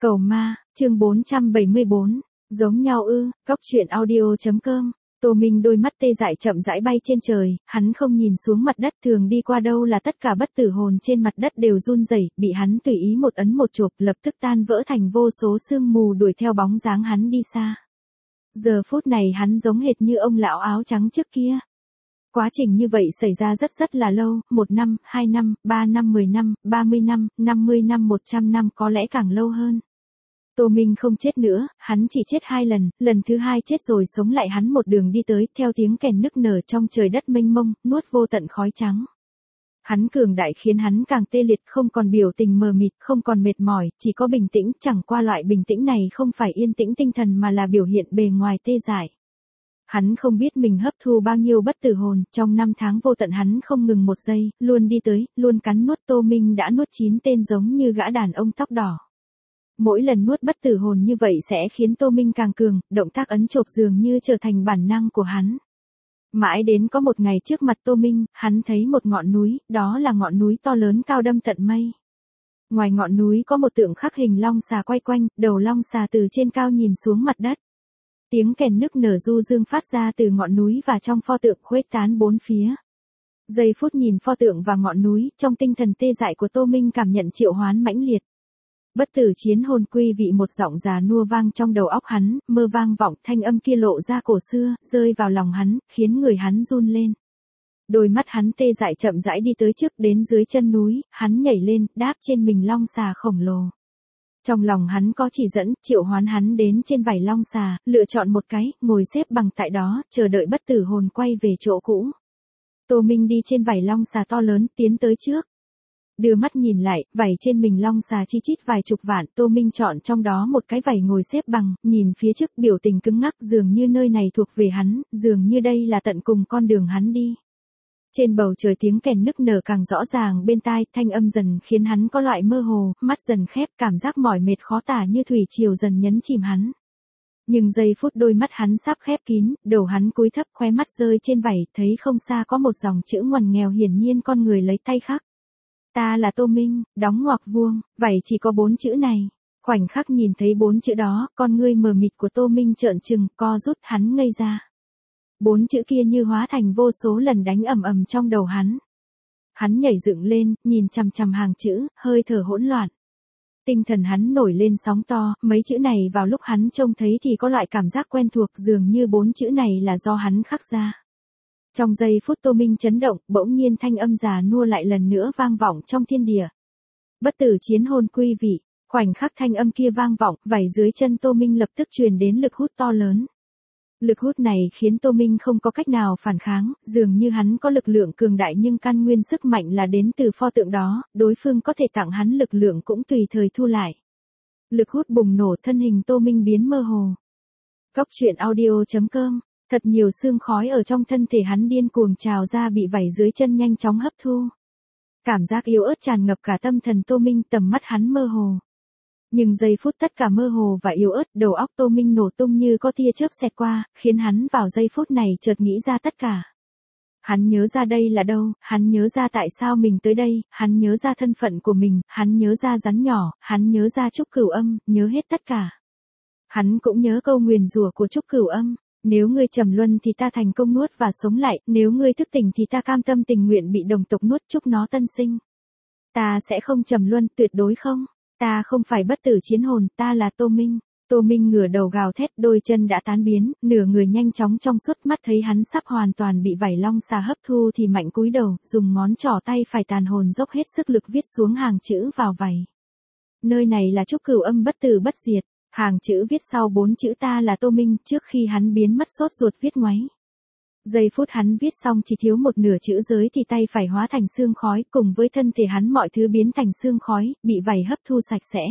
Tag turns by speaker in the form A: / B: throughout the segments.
A: Cầu ma, chương 474, giống nhau ư, Cóc truyện audio.com. Tô Minh đôi mắt tê dại chậm rãi bay trên trời, hắn không nhìn xuống mặt đất, thường đi qua đâu là tất cả bất tử hồn trên mặt đất đều run rẩy, bị hắn tùy ý một ấn một chộp lập tức tan vỡ thành vô số sương mù đuổi theo bóng dáng hắn đi xa. Giờ phút này hắn giống hệt như ông lão áo trắng trước kia. Quá trình như vậy xảy ra rất là lâu, 1 năm, 2 năm, 3 năm, 10 năm, 30 năm, 50 năm, 100 năm, có lẽ càng lâu hơn. Tô Minh không chết nữa, hắn chỉ chết 2 lần, lần thứ 2 chết rồi sống lại, hắn một đường đi tới, theo tiếng kèn nức nở trong trời đất mênh mông, nuốt vô tận khói trắng. Hắn cường đại khiến hắn càng tê liệt, không còn biểu tình mờ mịt, không còn mệt mỏi, chỉ có bình tĩnh, chẳng qua loại bình tĩnh này không phải yên tĩnh tinh thần mà là biểu hiện bề ngoài tê dại. Hắn không biết mình hấp thu bao nhiêu bất tử hồn, trong 5 tháng vô tận hắn không ngừng một giây, luôn đi tới, luôn cắn nuốt. Tô Minh đã nuốt 9 tên giống như gã đàn ông tóc đỏ. Mỗi lần nuốt bất tử hồn như vậy sẽ khiến Tô Minh càng cường, động tác ấn chộp dường như trở thành bản năng của hắn. Mãi đến có một ngày trước mặt Tô Minh, hắn thấy một ngọn núi, đó là ngọn núi to lớn cao đâm tận mây. Ngoài ngọn núi có một tượng khắc hình long xà quay quanh, đầu long xà từ trên cao nhìn xuống mặt đất. Tiếng kèn nức nở du dương phát ra từ ngọn núi và trong pho tượng khuếch tán bốn phía. Giây phút nhìn pho tượng và ngọn núi, trong tinh thần tê dại của Tô Minh cảm nhận triệu hoán mãnh liệt. Bất tử chiến hồn quy vị, một giọng già nua vang trong đầu óc hắn, mơ vang vọng, thanh âm kia lộ ra cổ xưa, rơi vào lòng hắn, khiến người hắn run lên. Đôi mắt hắn tê dại chậm rãi đi tới trước, đến dưới chân núi, hắn nhảy lên, đáp trên mình long xà khổng lồ. Trong lòng hắn có chỉ dẫn, triệu hoán hắn đến trên vảy long xà, lựa chọn một cái, ngồi xếp bằng tại đó, chờ đợi bất tử hồn quay về chỗ cũ. Tô Minh đi trên vảy long xà to lớn, tiến tới trước. Đưa mắt nhìn lại, vảy trên mình long xà chi chít vài chục vạn, Tô Minh chọn trong đó một cái vảy ngồi xếp bằng, nhìn phía trước biểu tình cứng ngắc, dường như nơi này thuộc về hắn, dường như đây là tận cùng con đường hắn đi. Trên bầu trời tiếng kèn nức nở càng rõ ràng bên tai, thanh âm dần khiến hắn có loại mơ hồ, mắt dần khép, cảm giác mỏi mệt khó tả như thủy triều dần nhấn chìm hắn. Nhưng giây phút đôi mắt hắn sắp khép kín, đầu hắn cúi thấp, khóe mắt rơi trên vảy, thấy không xa có một dòng chữ ngoằn nghèo, hiển nhiên con người lấy tay khắc. Ta là Tô Minh, đóng ngoặc vuông, vảy chỉ có 4 chữ này. Khoảnh khắc nhìn thấy 4 chữ đó, con ngươi mờ mịt của Tô Minh trợn trừng, co rút, hắn ngây ra. 4 chữ kia như hóa thành vô số lần đánh ầm ầm trong đầu hắn. Hắn nhảy dựng lên, nhìn chằm chằm hàng chữ, hơi thở hỗn loạn. Tinh thần hắn nổi lên sóng to, mấy chữ này vào lúc hắn trông thấy thì có loại cảm giác quen thuộc, dường như 4 chữ này là do hắn khắc ra. Trong giây phút Tô Minh chấn động, bỗng nhiên thanh âm già nua lại lần nữa vang vọng trong thiên địa. Bất tử chiến hồn quy vị, khoảnh khắc thanh âm kia vang vọng, vảy dưới chân Tô Minh lập tức truyền đến lực hút to lớn. Lực hút này khiến Tô Minh không có cách nào phản kháng, dường như hắn có lực lượng cường đại nhưng căn nguyên sức mạnh là đến từ pho tượng đó, đối phương có thể tặng hắn lực lượng cũng tùy thời thu lại. Lực hút bùng nổ, thân hình Tô Minh biến mơ hồ. Cóc truyện audio.com. Thật nhiều sương khói ở trong thân thể hắn điên cuồng trào ra, bị vảy dưới chân nhanh chóng hấp thu. Cảm giác yếu ớt tràn ngập cả tâm thần Tô Minh, tầm mắt hắn mơ hồ. Nhưng giây phút tất cả mơ hồ và yếu ớt, đầu óc Tô Minh nổ tung như có tia chớp xẹt qua, khiến hắn vào giây phút này chợt nghĩ ra tất cả. Hắn nhớ ra đây là đâu, hắn nhớ ra tại sao mình tới đây, hắn nhớ ra thân phận của mình, hắn nhớ ra rắn nhỏ, hắn nhớ ra Trúc Cửu Âm, nhớ hết tất cả. Hắn cũng nhớ câu nguyền rủa của Trúc Cửu Âm. Nếu ngươi trầm luân thì ta thành công nuốt và sống lại, nếu ngươi thức tỉnh thì ta cam tâm tình nguyện bị đồng tộc nuốt, chúc nó tân sinh. Ta sẽ không trầm luân, tuyệt đối không. Ta không phải bất tử chiến hồn, ta là Tô Minh. Tô Minh ngửa đầu gào thét, đôi chân đã tán biến, nửa người nhanh chóng trong suốt, mắt thấy hắn sắp hoàn toàn bị vảy long xà hấp thu thì mạnh cúi đầu, dùng ngón trỏ tay phải tàn hồn dốc hết sức lực viết xuống hàng chữ vào vảy. Nơi này là Trúc Cửu Âm bất tử bất diệt. Hàng chữ viết sau 4 chữ ta là Tô Minh, trước khi hắn biến mất sốt ruột viết ngoáy. Giây phút hắn viết xong chỉ thiếu một nửa chữ giới thì tay phải hóa thành sương khói, cùng với thân thể hắn mọi thứ biến thành sương khói, bị vảy hấp thu sạch sẽ.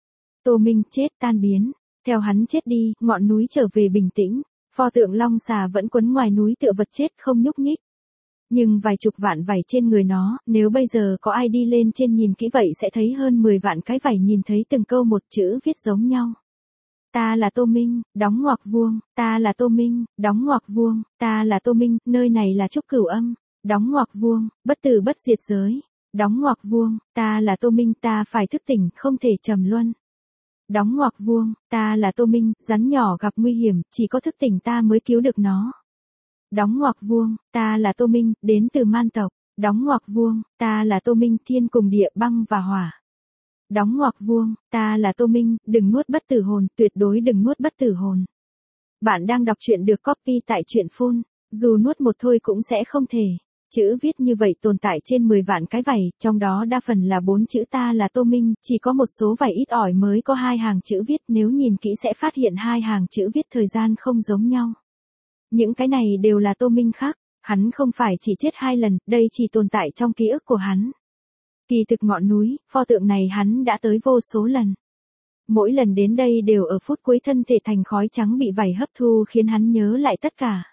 A: Tô Minh chết, tan biến. Theo hắn chết đi, ngọn núi trở về bình tĩnh. Pho tượng long xà vẫn quấn ngoài núi tựa vật chết không nhúc nhích. Nhưng vài chục vạn vảy trên người nó, nếu bây giờ có ai đi lên trên nhìn kỹ vậy sẽ thấy hơn 10 vạn cái vảy, nhìn thấy từng câu một chữ viết giống nhau. Ta là Tô Minh, đóng ngoặc vuông, ta là Tô Minh, đóng ngoặc vuông, ta là Tô Minh, nơi này là Trúc Cửu Âm, đóng ngoặc vuông, bất tử bất diệt giới, đóng ngoặc vuông, ta là Tô Minh, ta phải thức tỉnh, không thể trầm luân. Đóng ngoặc vuông, ta là Tô Minh, rắn nhỏ gặp nguy hiểm, chỉ có thức tỉnh ta mới cứu được nó. Đóng ngoặc vuông, ta là Tô Minh, đến từ man tộc. Đóng ngoặc vuông, ta là Tô Minh, thiên cùng địa, băng và hỏa. Đóng ngoặc vuông, ta là Tô Minh, đừng nuốt bất tử hồn, tuyệt đối đừng nuốt bất tử hồn. Bạn đang đọc truyện được copy tại truyện phun, dù nuốt một thôi cũng sẽ không thể. Chữ viết như vậy tồn tại trên 10 vạn cái vảy, trong đó đa phần là 4 chữ ta là Tô Minh, chỉ có một số vảy ít ỏi mới có 2 hàng chữ viết, nếu nhìn kỹ sẽ phát hiện 2 hàng chữ viết thời gian không giống nhau. Những cái này đều là Tô Minh khác, hắn không phải chỉ chết 2 lần, đây chỉ tồn tại trong ký ức của hắn. Kỳ thực ngọn núi, pho tượng này hắn đã tới vô số lần. Mỗi lần đến đây đều ở phút cuối thân thể thành khói trắng bị vảy hấp thu khiến hắn nhớ lại tất cả.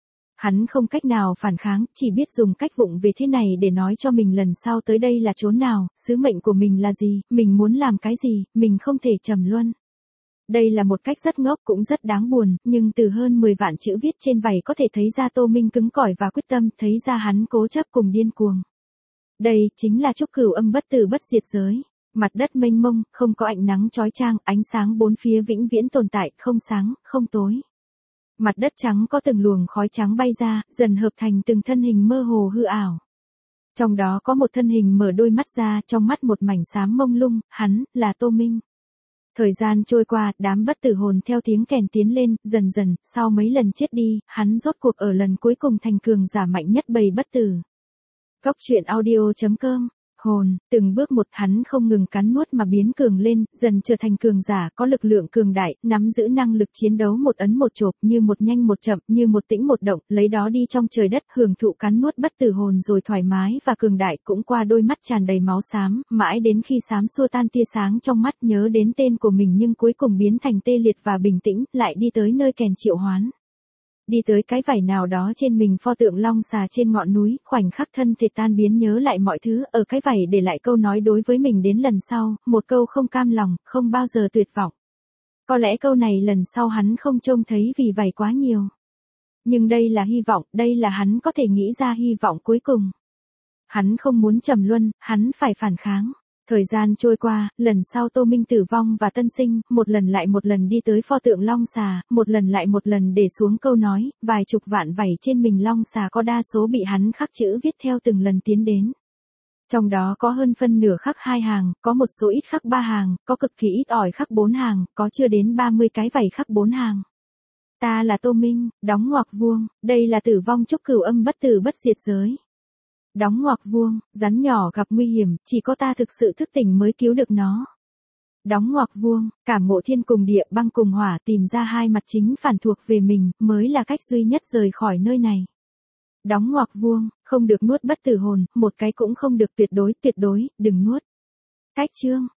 A: Hắn không cách nào phản kháng, chỉ biết dùng cách vụng về thế này để nói cho mình lần sau tới đây là chốn nào, sứ mệnh của mình là gì, mình muốn làm cái gì, mình không thể trầm luân. Đây là một cách rất ngốc cũng rất đáng buồn, nhưng từ hơn 10 vạn chữ viết trên vảy có thể thấy ra Tô Minh cứng cỏi và quyết tâm, thấy ra hắn cố chấp cùng điên cuồng. Đây chính là trúc cửu âm bất tử bất diệt giới. Mặt đất mênh mông, không có ánh nắng chói chang, ánh sáng bốn phía vĩnh viễn tồn tại, không sáng, không tối. Mặt đất trắng có từng luồng khói trắng bay ra, dần hợp thành từng thân hình mơ hồ hư ảo. Trong đó có một thân hình mở đôi mắt ra, trong mắt một mảnh xám mông lung, hắn, là Tô Minh. Thời gian trôi qua, đám bất tử hồn theo tiếng kèn tiến lên, dần dần, sau mấy lần chết đi, hắn rốt cuộc ở lần cuối cùng thành cường giả mạnh nhất bầy bất tử. Góc truyện audio.com Hồn, từng bước một hắn không ngừng cắn nuốt mà biến cường lên, dần trở thành cường giả có lực lượng cường đại, nắm giữ năng lực chiến đấu một ấn một chộp, như một nhanh một chậm, như một tĩnh một động, lấy đó đi trong trời đất, hưởng thụ cắn nuốt bất tử hồn rồi thoải mái và cường đại, cũng qua đôi mắt tràn đầy máu xám, mãi đến khi xám xua tan tia sáng trong mắt, nhớ đến tên của mình nhưng cuối cùng biến thành tê liệt và bình tĩnh, lại đi tới nơi kèn triệu hoán. Đi tới cái vảy nào đó trên mình pho tượng long xà trên ngọn núi, khoảnh khắc thân thể tan biến nhớ lại mọi thứ, ở cái vảy để lại câu nói đối với mình đến lần sau, một câu không cam lòng, không bao giờ tuyệt vọng. Có lẽ câu này lần sau hắn không trông thấy vì vảy quá nhiều. Nhưng đây là hy vọng, đây là hắn có thể nghĩ ra hy vọng cuối cùng. Hắn không muốn trầm luân, hắn phải phản kháng. Thời gian trôi qua, lần sau Tô Minh tử vong và tân sinh, một lần lại một lần đi tới pho tượng long xà, một lần lại một lần để xuống câu nói, vài chục vạn vảy trên mình long xà có đa số bị hắn khắc chữ viết theo từng lần tiến đến. Trong đó có hơn phân nửa khắc 2 hàng, có một số ít khắc 3 hàng, có cực kỳ ít ỏi khắc 4 hàng, có chưa đến 30 cái vảy khắc 4 hàng. Ta là Tô Minh, đóng ngoặc vuông, đây là tử vong trúc cửu âm bất tử bất diệt giới. Đóng ngoặc vuông, rắn nhỏ gặp nguy hiểm, chỉ có ta thực sự thức tỉnh mới cứu được nó. Đóng ngoặc vuông, cảm ngộ thiên cùng địa, băng cùng hỏa, tìm ra hai mặt chính phản thuộc về mình, mới là cách duy nhất rời khỏi nơi này. Đóng ngoặc vuông, không được nuốt bất tử hồn, một cái cũng không được, tuyệt đối, đừng nuốt. Cách chương.